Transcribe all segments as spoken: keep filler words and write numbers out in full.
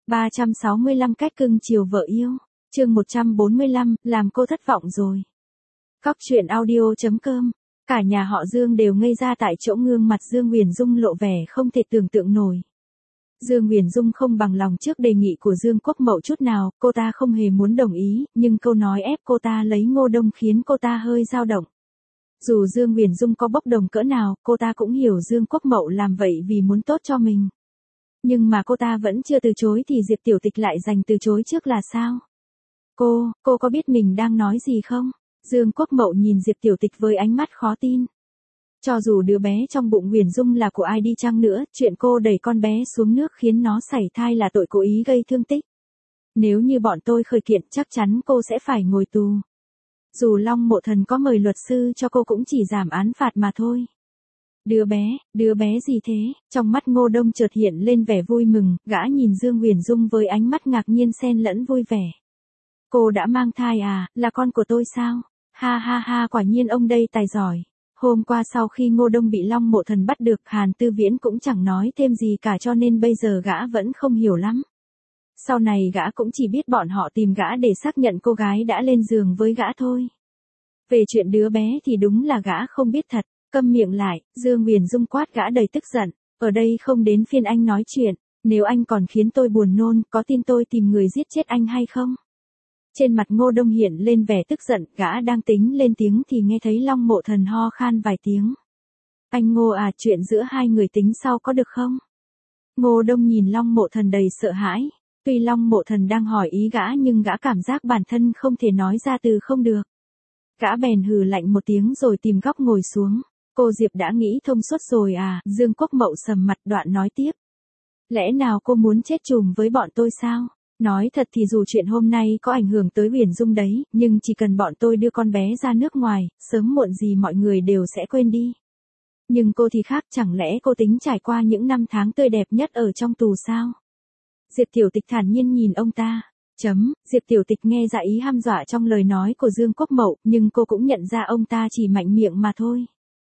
ba trăm sáu mươi lăm cách cưng chiều vợ yêu. Chương một trăm bốn mươi lăm, làm cô thất vọng rồi. Cóc truyện audio chấm com. Cả nhà họ Dương đều ngây ra tại chỗ, gương mặt Dương Huyền Dung lộ vẻ không thể tưởng tượng nổi. Dương Huyền Dung không bằng lòng trước đề nghị của Dương Quốc Mậu chút nào, cô ta không hề muốn đồng ý, nhưng câu nói ép cô ta lấy Ngô Đông khiến cô ta hơi dao động. Dù Dương Huyền Dung có bốc đồng cỡ nào, cô ta cũng hiểu Dương Quốc Mậu làm vậy vì muốn tốt cho mình. Nhưng mà cô ta vẫn chưa từ chối thì Diệp Tiểu Tịch lại giành từ chối trước là sao? Cô, cô có biết mình đang nói gì không? Dương Quốc Mậu nhìn Diệp Tiểu Tịch với ánh mắt khó tin. Cho dù đứa bé trong bụng Huyền Dung là của ai đi chăng nữa, chuyện cô đẩy con bé xuống nước khiến nó sảy thai là tội cố ý gây thương tích. Nếu như bọn tôi khởi kiện chắc chắn cô sẽ phải ngồi tù. Dù Long Mộ Thần có mời luật sư cho cô cũng chỉ giảm án phạt mà thôi. Đứa bé, đứa bé gì thế? Trong mắt Ngô Đông chợt hiện lên vẻ vui mừng, gã nhìn Dương Huyền Dung với ánh mắt ngạc nhiên xen lẫn vui vẻ. Cô đã mang thai à, là con của tôi sao? Ha ha ha, quả nhiên ông đây tài giỏi. Hôm qua sau khi Ngô Đông bị Long Mộ Thần bắt được, Hàn Tư Viễn cũng chẳng nói thêm gì cả, cho nên bây giờ gã vẫn không hiểu lắm. Sau này gã cũng chỉ biết bọn họ tìm gã để xác nhận cô gái đã lên giường với gã thôi. Về chuyện đứa bé thì đúng là gã không biết thật. Câm miệng lại, Dương Huyền Dung quát gã đầy tức giận. Ở đây không đến phiên anh nói chuyện. Nếu anh còn khiến tôi buồn nôn, có tin tôi tìm người giết chết anh hay không? Trên mặt Ngô Đông hiện lên vẻ tức giận, gã đang tính lên tiếng thì nghe thấy Long Mộ Thần ho khan vài tiếng. Anh Ngô à, chuyện giữa hai người tính sau có được không? Ngô Đông nhìn Long Mộ Thần đầy sợ hãi. Tuy Long Mộ Thần đang hỏi ý gã nhưng gã cảm giác bản thân không thể nói ra từ không được. Gã bèn hừ lạnh một tiếng rồi tìm góc ngồi xuống. Cô Diệp đã nghĩ thông suốt rồi à? Dương Quốc Mậu sầm mặt, đoạn nói tiếp. Lẽ nào cô muốn chết chùm với bọn tôi sao? Nói thật thì dù chuyện hôm nay có ảnh hưởng tới Huyền Dung đấy, nhưng chỉ cần bọn tôi đưa con bé ra nước ngoài, sớm muộn gì mọi người đều sẽ quên đi. Nhưng cô thì khác, chẳng lẽ cô tính trải qua những năm tháng tươi đẹp nhất ở trong tù sao? Diệp Tiểu Tịch thản nhiên nhìn ông ta. Chấm, Diệp Tiểu Tịch nghe ra ý hăm dọa trong lời nói của Dương Quốc Mậu, nhưng cô cũng nhận ra ông ta chỉ mạnh miệng mà thôi.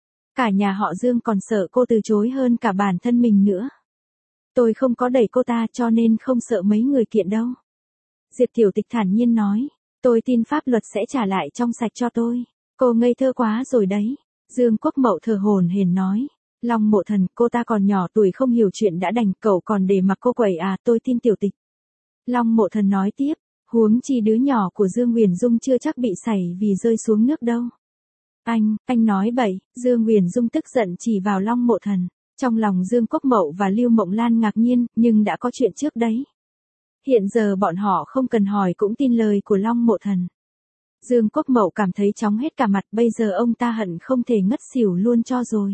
Cả nhà họ Dương còn sợ cô từ chối hơn cả bản thân mình nữa. Tôi không có đẩy cô ta cho nên không sợ mấy người kiện đâu. Diệp Tiểu Tịch thản nhiên nói. Tôi tin pháp luật sẽ trả lại trong sạch cho tôi. Cô ngây thơ quá rồi đấy. Dương Quốc Mậu thở hổn hển nói. Long Mộ Thần, cô ta còn nhỏ tuổi không hiểu chuyện đã đành, cậu còn để mặc cô quẩy à? Tôi tin Tiểu Tịch. Long Mộ Thần nói tiếp. Huống chi đứa nhỏ của Dương Huyền Dung chưa chắc bị sảy vì rơi xuống nước đâu. Anh, anh nói bậy. Dương Huyền Dung tức giận chỉ vào Long Mộ Thần. Trong lòng Dương Quốc Mậu và Lưu Mộng Lan ngạc nhiên, nhưng đã có chuyện trước đấy. Hiện giờ bọn họ không cần hỏi cũng tin lời của Long Mộ Thần. Dương Quốc Mậu cảm thấy chóng hết cả mặt, bây giờ ông ta hận không thể ngất xỉu luôn cho rồi.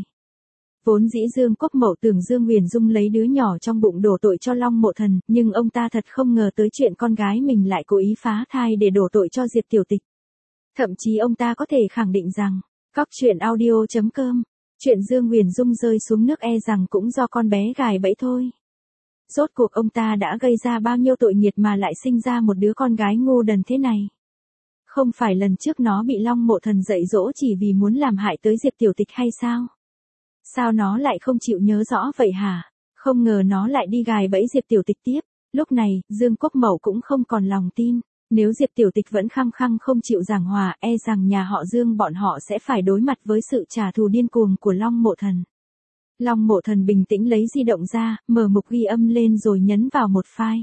Vốn dĩ Dương Quốc Mậu tưởng Dương Huyền Dung lấy đứa nhỏ trong bụng đổ tội cho Long Mộ Thần, nhưng ông ta thật không ngờ tới chuyện con gái mình lại cố ý phá thai để đổ tội cho Diệp Tiểu Tịch. Thậm chí ông ta có thể khẳng định rằng, cóc truyện audio chấm com, chuyện Dương Huyền Dung rơi xuống nước e rằng cũng do con bé gài bẫy thôi. Rốt cuộc ông ta đã gây ra bao nhiêu tội nghiệt mà lại sinh ra một đứa con gái ngu đần thế này. Không phải lần trước nó bị Long Mộ Thần dạy dỗ chỉ vì muốn làm hại tới Diệp Tiểu Tịch hay sao? Sao nó lại không chịu nhớ rõ vậy hả? Không ngờ nó lại đi gài bẫy Diệp Tiểu Tịch tiếp. Lúc này, Dương Quốc Mậu cũng không còn lòng tin. Nếu Diệp Tiểu Tịch vẫn khăng khăng không chịu giảng hòa, e rằng nhà họ Dương bọn họ sẽ phải đối mặt với sự trả thù điên cuồng của Long Mộ Thần. Long Mộ Thần bình tĩnh lấy di động ra, mở mục ghi âm lên rồi nhấn vào một file.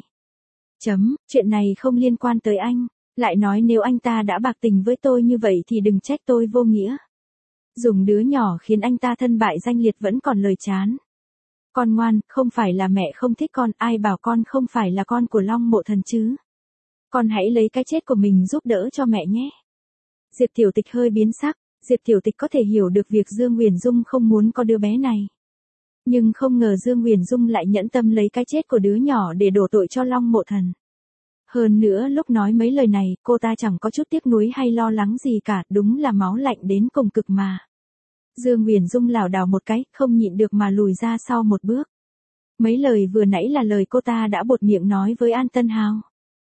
Chấm, chuyện này không liên quan tới anh. Lại nói nếu anh ta đã bạc tình với tôi như vậy thì đừng trách tôi vô nghĩa. Dùng đứa nhỏ khiến anh ta thân bại danh liệt vẫn còn lời chán. Con ngoan, không phải là mẹ không thích con, ai bảo con không phải là con của Long Mộ Thần chứ. Con hãy lấy cái chết của mình giúp đỡ cho mẹ nhé. Diệp Tiểu Tịch hơi biến sắc, Diệp Tiểu Tịch có thể hiểu được việc Dương Huyền Dung không muốn có đứa bé này. Nhưng không ngờ Dương Huyền Dung lại nhẫn tâm lấy cái chết của đứa nhỏ để đổ tội cho Long Mộ Thần. Hơn nữa lúc nói mấy lời này, cô ta chẳng có chút tiếc nuối hay lo lắng gì cả, đúng là máu lạnh đến cùng cực mà. Dương Huyền Dung lảo đảo một cái, không nhịn được mà lùi ra sau một bước. Mấy lời vừa nãy là lời cô ta đã buột miệng nói với An Tân Hào.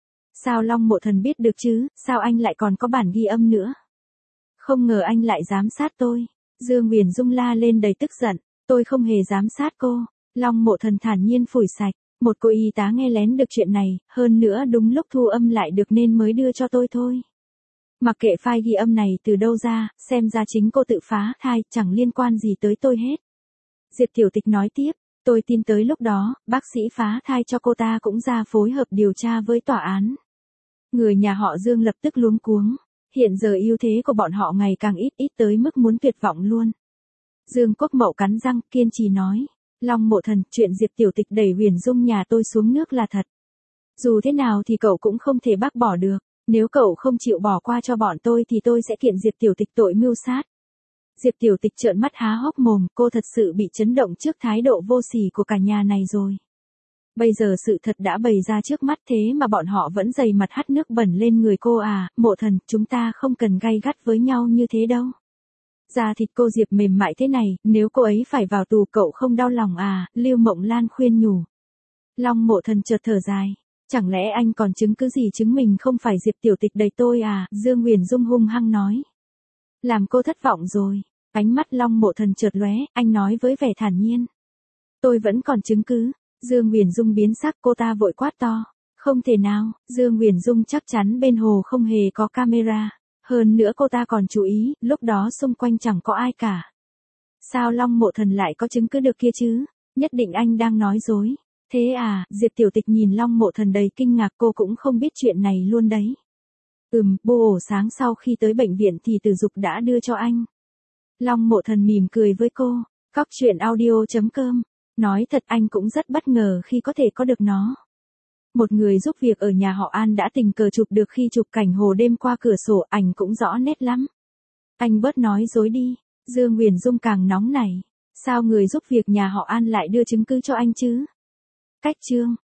Sao Long Mộ Thần biết được chứ, sao anh lại còn có bản ghi âm nữa? Không ngờ anh lại giám sát tôi. Dương Huyền Dung la lên đầy tức giận, tôi không hề giám sát cô. Long Mộ Thần thản nhiên phủi sạch, Một cô y tá nghe lén được chuyện này, hơn nữa đúng lúc thu âm lại được nên mới đưa cho tôi thôi. Mặc kệ file ghi âm này từ đâu ra, xem ra chính cô tự phá thai, chẳng liên quan gì tới tôi hết. Diệp Tiểu Tịch nói tiếp, tôi tin tới lúc đó, bác sĩ phá thai cho cô ta cũng ra phối hợp điều tra với tòa án. Người nhà họ Dương lập tức luống cuống, hiện giờ ưu thế của bọn họ ngày càng ít ít tới mức muốn tuyệt vọng luôn. Dương Quốc Mậu cắn răng, kiên trì nói, Long Mộ Thần, chuyện Diệp Tiểu Tịch đẩy Huyền Dung nhà tôi xuống nước là thật. Dù thế nào thì cậu cũng không thể bác bỏ được, nếu cậu không chịu bỏ qua cho bọn tôi thì tôi sẽ kiện Diệp Tiểu Tịch tội mưu sát. Diệp Tiểu Tịch trợn mắt há hốc mồm, cô thật sự bị chấn động trước thái độ vô sỉ của cả nhà này rồi. Bây giờ sự thật đã bày ra trước mắt thế mà bọn họ vẫn dày mặt hắt nước bẩn lên người cô à, Mộ Thần, chúng ta không cần gay gắt với nhau như thế đâu. Da thịt cô Diệp mềm mại thế này, nếu cô ấy phải vào tù cậu không đau lòng à, Lưu Mộng Lan khuyên nhủ. Long Mộ Thần chợt thở dài, chẳng lẽ anh còn chứng cứ gì chứng minh không phải Diệp Tiểu Tịch đẩy tôi à, Dương Huyền Dung hung hăng nói. Làm cô thất vọng rồi, ánh mắt Long Mộ Thần chợt lóe, anh nói với vẻ thản nhiên. Tôi vẫn còn chứng cứ, Dương Huyền Dung biến sắc, cô ta vội quát to. Không thể nào, Dương Huyền Dung chắc chắn bên hồ không hề có camera. Hơn nữa cô ta còn chú ý, lúc đó xung quanh chẳng có ai cả. Sao Long Mộ Thần lại có chứng cứ được kia chứ? Nhất định anh đang nói dối. Thế à, Diệp Tiểu Tịch nhìn Long Mộ Thần đầy kinh ngạc, cô cũng không biết chuyện này luôn đấy. Ừm, bô ổ sáng sau khi tới bệnh viện thì Từ Dục đã đưa cho anh. Long Mộ Thần mỉm cười với cô. Cóc truyện audio chấm com. Nói thật anh cũng rất bất ngờ khi có thể có được nó. Một người giúp việc ở nhà họ An đã tình cờ chụp được khi chụp cảnh hồ đêm qua cửa sổ, ảnh cũng rõ nét lắm. Anh bớt nói dối đi, Dương Huyền Dung càng nóng nảy. Sao người giúp việc nhà họ An lại đưa chứng cứ cho anh chứ? Cách chương.